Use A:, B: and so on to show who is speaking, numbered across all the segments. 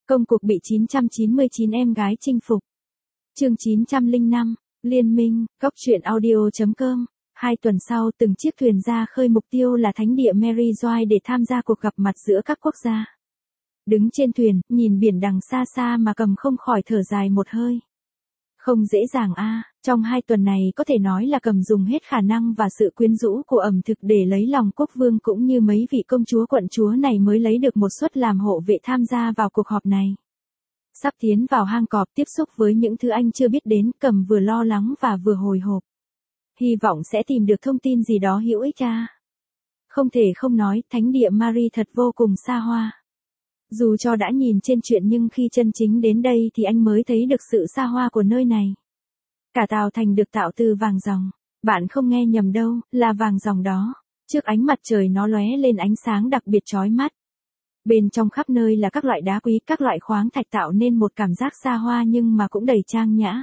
A: Công cuộc bị 999 em gái chinh phục. Chương 905, Liên minh, góc truyện audio.com. 2 tuần sau, từng chiếc thuyền ra khơi mục tiêu là thánh địa Mary Joy để tham gia cuộc gặp mặt giữa các quốc gia. Đứng trên thuyền, nhìn biển đằng xa xa mà Cầm không khỏi thở dài một hơi. Không dễ dàng trong 2 tuần này có thể nói là Cầm dùng hết khả năng và sự quyến rũ của ẩm thực để lấy lòng quốc vương cũng như mấy vị công chúa quận chúa này mới lấy được một suất làm hộ vệ tham gia vào cuộc họp này. Sắp tiến vào hang cọp tiếp xúc với những thứ anh chưa biết đến, Cầm vừa lo lắng và vừa hồi hộp. Hy vọng sẽ tìm được thông tin gì đó hữu ích Không thể không nói, thánh địa Mary thật vô cùng xa hoa. Dù cho đã nhìn trên truyện nhưng khi chân chính đến đây thì anh mới thấy được sự xa hoa của nơi này. Cả tòa thành được tạo từ vàng ròng. Bạn không nghe nhầm đâu, là vàng ròng đó. Trước ánh mặt trời nó lóe lên ánh sáng đặc biệt chói mắt. Bên trong khắp nơi là các loại đá quý, các loại khoáng thạch tạo nên một cảm giác xa hoa nhưng mà cũng đầy trang nhã.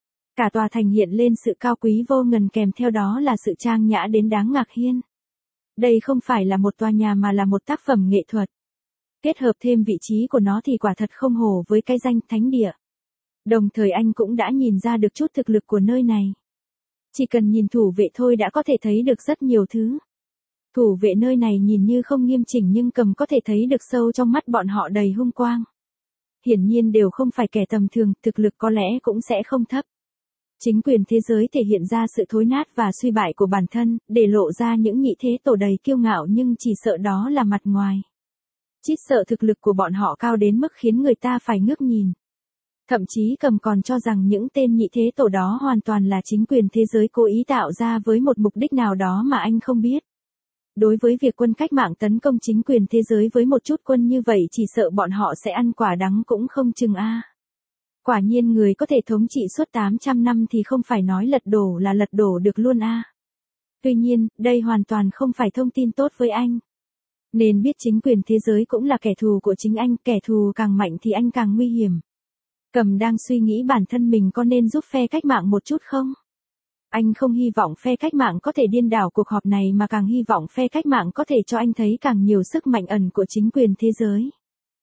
A: Cả tòa thành hiện lên sự cao quý vô ngần kèm theo đó là sự trang nhã đến đáng ngạc nhiên. Đây không phải là một tòa nhà mà là một tác phẩm nghệ thuật. Kết hợp thêm vị trí của nó thì quả thật không hổ với cái danh thánh địa. Đồng thời anh cũng đã nhìn ra được chút thực lực của nơi này. Chỉ cần nhìn thủ vệ thôi đã có thể thấy được rất nhiều thứ. Thủ vệ nơi này nhìn như không nghiêm chỉnh nhưng Cầm có thể thấy được sâu trong mắt bọn họ đầy hung quang. Hiển nhiên đều không phải kẻ tầm thường, thực lực có lẽ cũng sẽ không thấp. Chính quyền thế giới thể hiện ra sự thối nát và suy bại của bản thân, để lộ ra những nhị thế tổ đầy kiêu ngạo nhưng chỉ sợ đó là mặt ngoài. Chỉ sợ thực lực của bọn họ cao đến mức khiến người ta phải ngước nhìn. Thậm chí Cầm còn cho rằng những tên nhị thế tổ đó hoàn toàn là chính quyền thế giới cố ý tạo ra với một mục đích nào đó mà anh không biết. Đối với việc quân cách mạng tấn công chính quyền thế giới với một chút quân như vậy chỉ sợ bọn họ sẽ ăn quả đắng cũng không chừng Quả nhiên người có thể thống trị suốt 800 năm thì không phải nói lật đổ là lật đổ được luôn Tuy nhiên, đây hoàn toàn không phải thông tin tốt với anh. Nên biết chính quyền thế giới cũng là kẻ thù của chính anh, kẻ thù càng mạnh thì anh càng nguy hiểm. Cầm đang suy nghĩ bản thân mình có nên giúp phe cách mạng một chút không? Anh không hy vọng phe cách mạng có thể điên đảo cuộc họp này mà càng hy vọng phe cách mạng có thể cho anh thấy càng nhiều sức mạnh ẩn của chính quyền thế giới.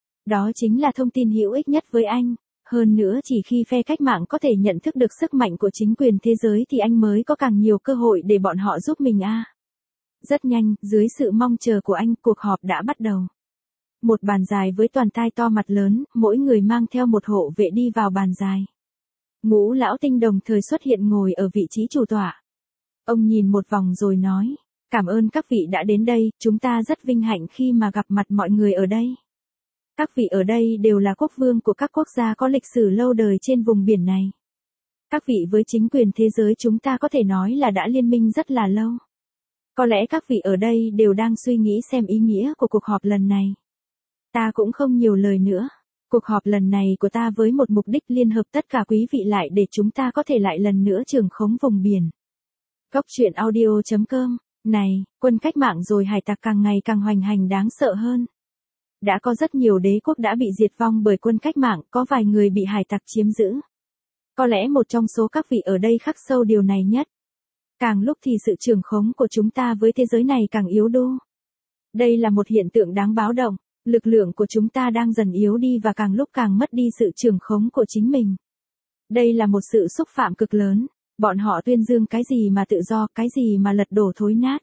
A: Đó chính là thông tin hữu ích nhất với anh. Hơn nữa chỉ khi phe cách mạng có thể nhận thức được sức mạnh của chính quyền thế giới thì anh mới có càng nhiều cơ hội để bọn họ giúp mình Rất nhanh, dưới sự mong chờ của anh, cuộc họp đã bắt đầu. Một bàn dài với toàn tai to mặt lớn, mỗi người mang theo một hộ vệ đi vào bàn dài. Ngũ lão tinh đồng thời xuất hiện ngồi ở vị trí chủ tọa. Ông nhìn một vòng rồi nói, cảm ơn các vị đã đến đây, chúng ta rất vinh hạnh khi mà gặp mặt mọi người ở đây. Các vị ở đây đều là quốc vương của các quốc gia có lịch sử lâu đời trên vùng biển này. Các vị với chính quyền thế giới chúng ta có thể nói là đã liên minh rất là lâu. Có lẽ các vị ở đây đều đang suy nghĩ xem ý nghĩa của cuộc họp lần này. Ta cũng không nhiều lời nữa. Cuộc họp lần này của ta với một mục đích liên hợp tất cả quý vị lại để chúng ta có thể lại lần nữa trưởng khống vùng biển. Góc truyện audio.com. Này, quân cách mạng rồi hải tặc càng ngày càng hoành hành đáng sợ hơn. Đã có rất nhiều đế quốc đã bị diệt vong bởi quân cách mạng, có vài người bị hải tặc chiếm giữ. Có lẽ một trong số các vị ở đây khắc sâu điều này nhất. Càng lúc thì sự trưởng khống của chúng ta với thế giới này càng yếu đô. Đây là một hiện tượng đáng báo động, lực lượng của chúng ta đang dần yếu đi và càng lúc càng mất đi sự trưởng khống của chính mình. Đây là một sự xúc phạm cực lớn, bọn họ tuyên dương cái gì mà tự do, cái gì mà lật đổ thối nát.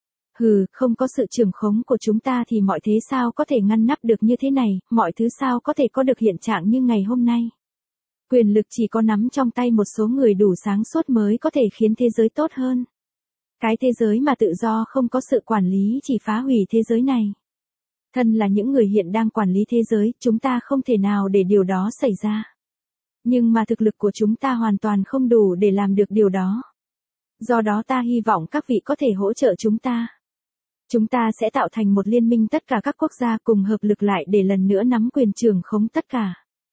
A: Không có sự trưởng khống của chúng ta thì mọi thế sao có thể ngăn nắp được như thế này, mọi thứ sao có thể có được hiện trạng như ngày hôm nay. Quyền lực chỉ có nắm trong tay một số người đủ sáng suốt mới có thể khiến thế giới tốt hơn. Cái thế giới mà tự do không có sự quản lý chỉ phá hủy thế giới này. Thân là những người hiện đang quản lý thế giới, chúng ta không thể nào để điều đó xảy ra. Nhưng mà thực lực của chúng ta hoàn toàn không đủ để làm được điều đó. Do đó ta hy vọng các vị có thể hỗ trợ chúng ta. Chúng ta sẽ tạo thành một liên minh tất cả các quốc gia cùng hợp lực lại để lần nữa nắm quyền trưởng khống tất cả.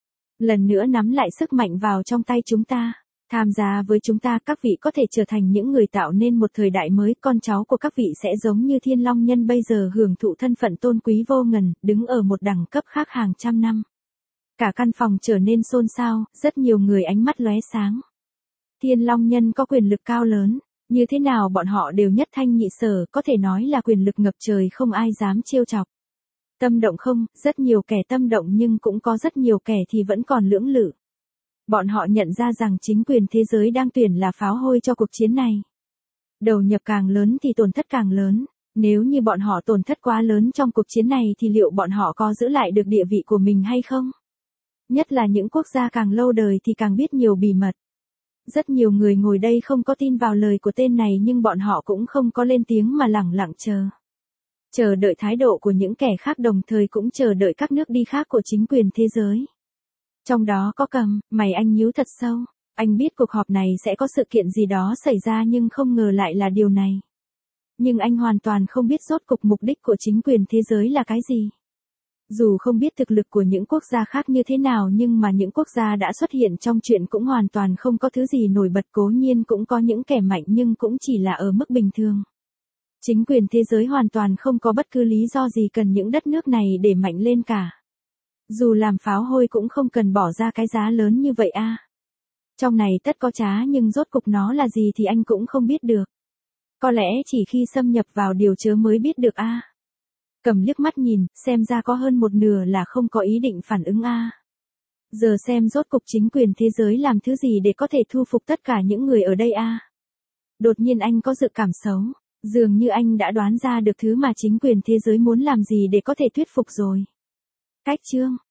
A: Lần nữa nắm lại sức mạnh vào trong tay chúng ta. Tham gia với chúng ta các vị có thể trở thành những người tạo nên một thời đại mới. Con cháu của các vị sẽ giống như thiên long nhân bây giờ hưởng thụ thân phận tôn quý vô ngần, đứng ở một đẳng cấp khác hàng trăm năm. Cả căn phòng trở nên xôn xao, rất nhiều người ánh mắt lóe sáng. Thiên long nhân có quyền lực cao lớn. Như thế nào bọn họ đều nhất thanh nhị sở, có thể nói là quyền lực ngập trời không ai dám trêu chọc. Tâm động không, rất nhiều kẻ tâm động nhưng cũng có rất nhiều kẻ thì vẫn còn lưỡng lự. Bọn họ nhận ra rằng chính quyền thế giới đang tuyển là pháo hôi cho cuộc chiến này. Đầu nhập càng lớn thì tổn thất càng lớn. Nếu như bọn họ tổn thất quá lớn trong cuộc chiến này thì liệu bọn họ có giữ lại được địa vị của mình hay không? Nhất là những quốc gia càng lâu đời thì càng biết nhiều bí mật. Rất nhiều người ngồi đây không có tin vào lời của tên này nhưng bọn họ cũng không có lên tiếng mà lẳng lặng chờ. Chờ đợi thái độ của những kẻ khác đồng thời cũng chờ đợi các nước đi khác của chính quyền thế giới. Trong đó có Cầm, mày anh nhíu thật sâu. Anh biết cuộc họp này sẽ có sự kiện gì đó xảy ra nhưng không ngờ lại là điều này. Nhưng anh hoàn toàn không biết rốt cuộc mục đích của chính quyền thế giới là cái gì. Dù không biết thực lực của những quốc gia khác như thế nào nhưng mà những quốc gia đã xuất hiện trong chuyện cũng hoàn toàn không có thứ gì nổi bật, cố nhiên cũng có những kẻ mạnh nhưng cũng chỉ là ở mức bình thường. Chính quyền thế giới hoàn toàn không có bất cứ lý do gì cần những đất nước này để mạnh lên cả. Dù làm pháo hôi cũng không cần bỏ ra cái giá lớn như vậy a. Trong này tất có trá nhưng rốt cục nó là gì thì anh cũng không biết được. Có lẽ chỉ khi xâm nhập vào điều chớ mới biết được a. Cầm liếc mắt nhìn, xem ra có hơn một nửa là không có ý định phản ứng a. Giờ xem rốt cục chính quyền thế giới làm thứ gì để có thể thu phục tất cả những người ở đây a. Đột nhiên anh có dự cảm xấu, dường như anh đã đoán ra được thứ mà chính quyền thế giới muốn làm gì để có thể thuyết phục rồi. Cách chương